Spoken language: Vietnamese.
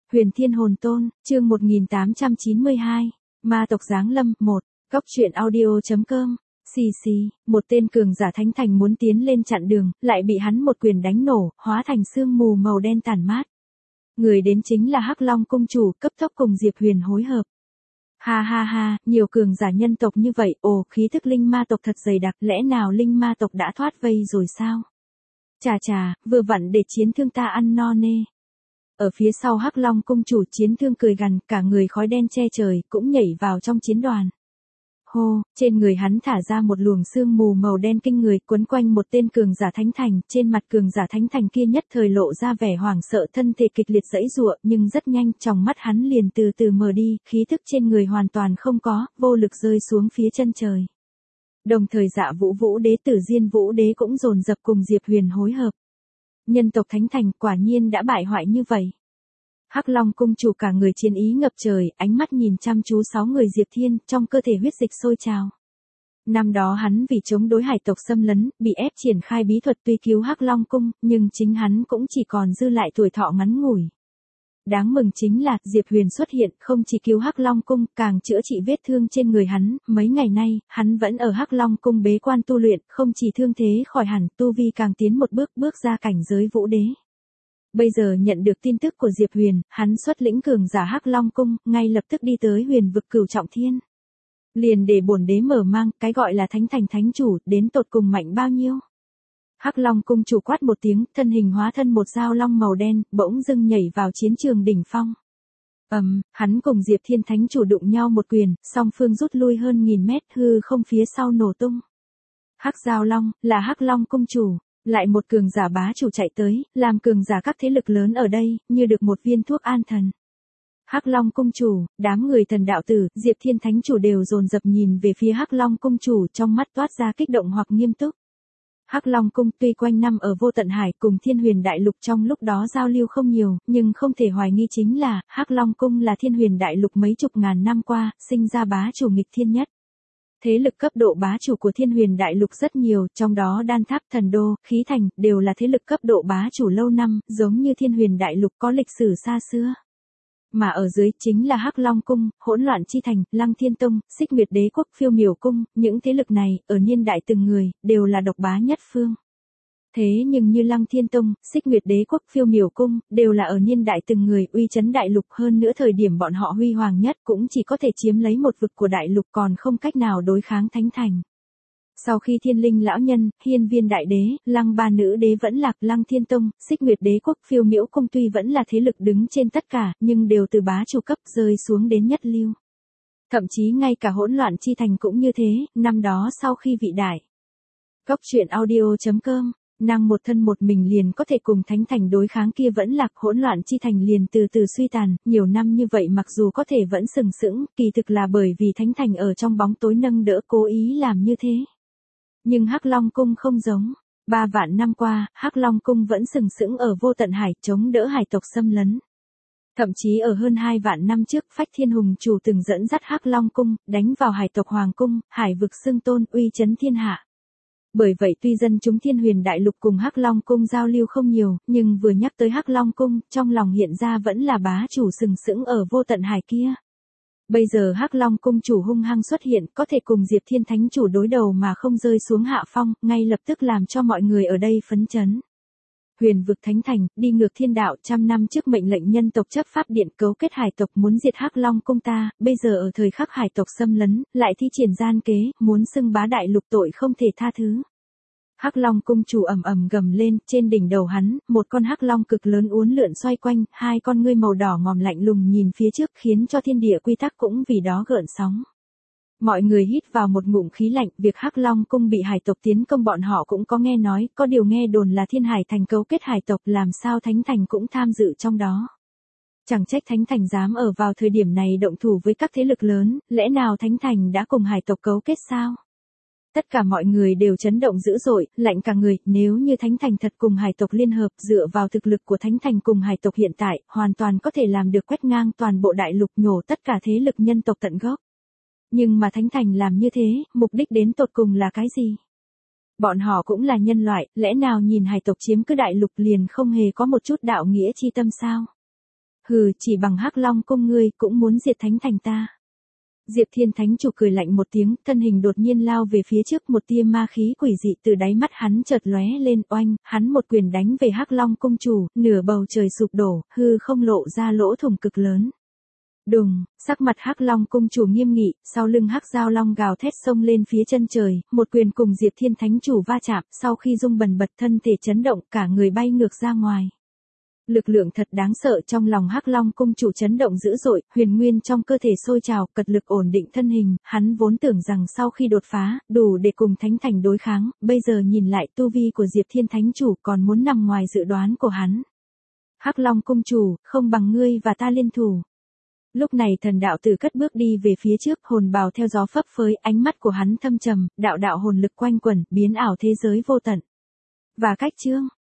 Huyền Thiên Hồn Tôn, chương 1892, Ma tộc giáng lâm, 1, Cóc truyện audio.com, xì xì, một tên cường giả thánh thành muốn tiến lên chặn đường, lại bị hắn một quyền đánh nổ, hóa thành sương mù màu đen tản mát. Người đến chính là Hắc Long cung chủ, cấp tốc cùng Diệp Huyền hối hợp. Ha ha ha, nhiều cường giả nhân tộc như vậy, ồ, khí thức linh ma tộc thật dày đặc, lẽ nào linh ma tộc đã thoát vây rồi sao? Chà chà, vừa vặn để chiến thương ta ăn no nê. Ở phía sau Hắc Long cung chủ chiến thương cười gằn, cả người khói đen che trời, cũng nhảy vào trong chiến đoàn. Hô, trên người hắn thả ra một luồng sương mù màu đen kinh người, quấn quanh một tên cường giả thánh thành, trên mặt cường giả thánh thành kia nhất thời lộ ra vẻ hoảng sợ, thân thể kịch liệt giãy giụa, nhưng rất nhanh, trong mắt hắn liền từ từ mờ đi, khí thức trên người hoàn toàn không có, vô lực rơi xuống phía chân trời. Đồng thời Dạ Vũ Vũ Đế Tử Diên Vũ Đế cũng dồn dập cùng Diệp Huyền hối hợp. Nhân tộc thánh thành quả nhiên đã bại hoại như vậy. Hắc Long cung chủ cả người chiến ý ngập trời, ánh mắt nhìn chăm chú 6 người Diệp Thiên, trong cơ thể huyết dịch sôi trào. Năm đó hắn vì chống đối hải tộc xâm lấn, bị ép triển khai bí thuật tuy cứu Hắc Long cung, nhưng chính hắn cũng chỉ còn dư lại tuổi thọ ngắn ngủi. Đáng mừng chính là, Diệp Huyền xuất hiện, không chỉ cứu Hắc Long cung, càng chữa trị vết thương trên người hắn, mấy ngày nay, hắn vẫn ở Hắc Long cung bế quan tu luyện, không chỉ thương thế khỏi hẳn, tu vi càng tiến một bước, bước ra cảnh giới vũ đế. Bây giờ nhận được tin tức của Diệp Huyền, hắn xuất lĩnh cường giả Hắc Long cung, ngay lập tức đi tới huyền vực Cửu Trọng Thiên. Liền để bổn đế mở mang, cái gọi là thánh thành thánh chủ, đến tột cùng mạnh bao nhiêu. Hắc Long cung chủ quát một tiếng, thân hình hóa thân một dao long màu đen, bỗng dưng nhảy vào chiến trường đỉnh phong. Hắn cùng Diệp Thiên thánh chủ đụng nhau một quyền, song phương rút lui hơn 1000 mét, hư không phía sau nổ tung. Hắc Dao Long, là Hắc Long cung chủ. Lại một cường giả bá chủ chạy tới, làm cường giả các thế lực lớn ở đây, như được một viên thuốc an thần. Hắc Long cung chủ, đám người thần đạo tử, Diệp Thiên thánh chủ đều dồn dập nhìn về phía Hắc Long cung chủ, trong mắt toát ra kích động hoặc nghiêm túc. Hắc Long cung tuy quanh năm ở Vô Tận Hải cùng Thiên Huyền Đại Lục trong lúc đó giao lưu không nhiều, nhưng không thể hoài nghi chính là, Hắc Long cung là Thiên Huyền Đại Lục mấy chục ngàn năm qua, sinh ra bá chủ nghịch thiên nhất. Thế lực cấp độ bá chủ của Thiên Huyền Đại Lục rất nhiều, trong đó Đan Tháp, Thần Đô, Khí Thành, đều là thế lực cấp độ bá chủ lâu năm, giống như Thiên Huyền Đại Lục có lịch sử xa xưa. Mà ở dưới, chính là Hắc Long Cung, Hỗn Loạn Chi Thành, Lăng Thiên Tông, Xích Nguyệt Đế Quốc, Phiêu Miểu Cung, những thế lực này, ở niên đại từng người, đều là độc bá nhất phương. Thế nhưng như Lăng Thiên Tông, Xích Nguyệt Đế Quốc, Phiêu Miểu Cung, đều là ở niên đại từng người, uy chấn đại lục, hơn nữa thời điểm bọn họ huy hoàng nhất cũng chỉ có thể chiếm lấy một vực của đại lục, còn không cách nào đối kháng thánh thành. Sau khi Thiên Linh lão nhân, Hiên Viên đại đế, Lăng ba nữ đế vẫn lạc, Lăng Thiên Tông, Xích Nguyệt Đế Quốc, Phiêu Miểu Cung tuy vẫn là thế lực đứng trên tất cả, nhưng đều từ bá chủ cấp rơi xuống đến nhất lưu. Thậm chí ngay cả Hỗn Loạn Chi Thành cũng như thế, năm đó sau khi vị đại. Cóc truyện audio.com, năng một thân một mình liền có thể cùng thánh thành đối kháng kia vẫn lạc, Hỗn Loạn Chi Thành liền từ từ suy tàn, nhiều năm như vậy mặc dù có thể vẫn sừng sững, kỳ thực là bởi vì thánh thành ở trong bóng tối nâng đỡ cố ý làm như thế. Nhưng Hắc Long cung không giống, 3 vạn năm qua, Hắc Long cung vẫn sừng sững ở Vô Tận Hải, chống đỡ hải tộc xâm lấn. Thậm chí ở hơn 2 vạn năm trước, Phách Thiên Hùng chủ từng dẫn dắt Hắc Long cung, đánh vào hải tộc Hoàng cung, hải vực xưng tôn, uy chấn thiên hạ. Bởi vậy tuy dân chúng Thiên Huyền Đại Lục cùng Hắc Long cung giao lưu không nhiều, nhưng vừa nhắc tới Hắc Long cung, trong lòng hiện ra vẫn là bá chủ sừng sững ở Vô Tận Hải kia. Bây giờ Hắc Long cung chủ hung hăng xuất hiện, có thể cùng Diệp Thiên thánh chủ đối đầu mà không rơi xuống hạ phong, ngay lập tức làm cho mọi người ở đây phấn chấn. Huyền vực thánh thành, đi ngược thiên đạo, 100 năm trước mệnh lệnh nhân tộc chấp pháp điện cấu kết hải tộc muốn diệt Hắc Long cung ta, bây giờ ở thời khắc hải tộc xâm lấn, lại thi triển gian kế, muốn xưng bá đại lục tội không thể tha thứ. Hắc Long cung chủ ầm ầm gầm lên, trên đỉnh đầu hắn, một con hắc long cực lớn uốn lượn xoay quanh, hai con ngươi màu đỏ ngòm lạnh lùng nhìn phía trước, khiến cho thiên địa quy tắc cũng vì đó gợn sóng. Mọi người hít vào một ngụm khí lạnh, việc Hắc Long cung bị hải tộc tiến công bọn họ cũng có nghe nói, có điều nghe đồn là Thiên Hải thành cấu kết hải tộc, làm sao thánh thành cũng tham dự trong đó. Chẳng trách thánh thành dám ở vào thời điểm này động thủ với các thế lực lớn, lẽ nào thánh thành đã cùng hải tộc cấu kết sao? Tất cả mọi người đều chấn động dữ dội, lạnh cả người, nếu như thánh thành thật cùng hải tộc liên hợp, dựa vào thực lực của thánh thành cùng hải tộc hiện tại, hoàn toàn có thể làm được quét ngang toàn bộ đại lục, nhổ tất cả thế lực nhân tộc tận gốc. Nhưng mà thánh thành làm như thế, mục đích đến tột cùng là cái gì? Bọn họ cũng là nhân loại, lẽ nào nhìn hải tộc chiếm cứ đại lục liền không hề có một chút đạo nghĩa chi tâm sao? Hừ, chỉ bằng Hắc Long cung ngươi cũng muốn diệt thánh thành ta. Diệp Thiên Thánh Chủ cười lạnh một tiếng, thân hình đột nhiên lao về phía trước, một tia ma khí quỷ dị từ đáy mắt hắn chợt lóe lên, oanh, hắn một quyền đánh về Hắc Long cung chủ, nửa bầu trời sụp đổ, hư không lộ ra lỗ thủng cực lớn. Đùng, sắc mặt Hắc Long cung chủ nghiêm nghị, sau lưng Hắc Giao Long gào thét xông lên phía chân trời, một quyền cùng Diệp Thiên Thánh Chủ va chạm, sau khi rung bần bật thân thể chấn động, cả người bay ngược ra ngoài. Lực lượng thật đáng sợ, trong lòng Hắc Long cung chủ chấn động dữ dội, huyền nguyên trong cơ thể sôi trào, cật lực ổn định thân hình, hắn vốn tưởng rằng sau khi đột phá, đủ để cùng thánh thành đối kháng, bây giờ nhìn lại tu vi của Diệp Thiên Thánh Chủ còn muốn nằm ngoài dự đoán của hắn. Hắc Long cung chủ, không bằng ngươi và ta liên thủ. Lúc này thần đạo tử cất bước đi về phía trước, hồn bào theo gió phấp phới, ánh mắt của hắn thâm trầm, đạo đạo hồn lực quanh quẩn, biến ảo thế giới vô tận. Và cách chương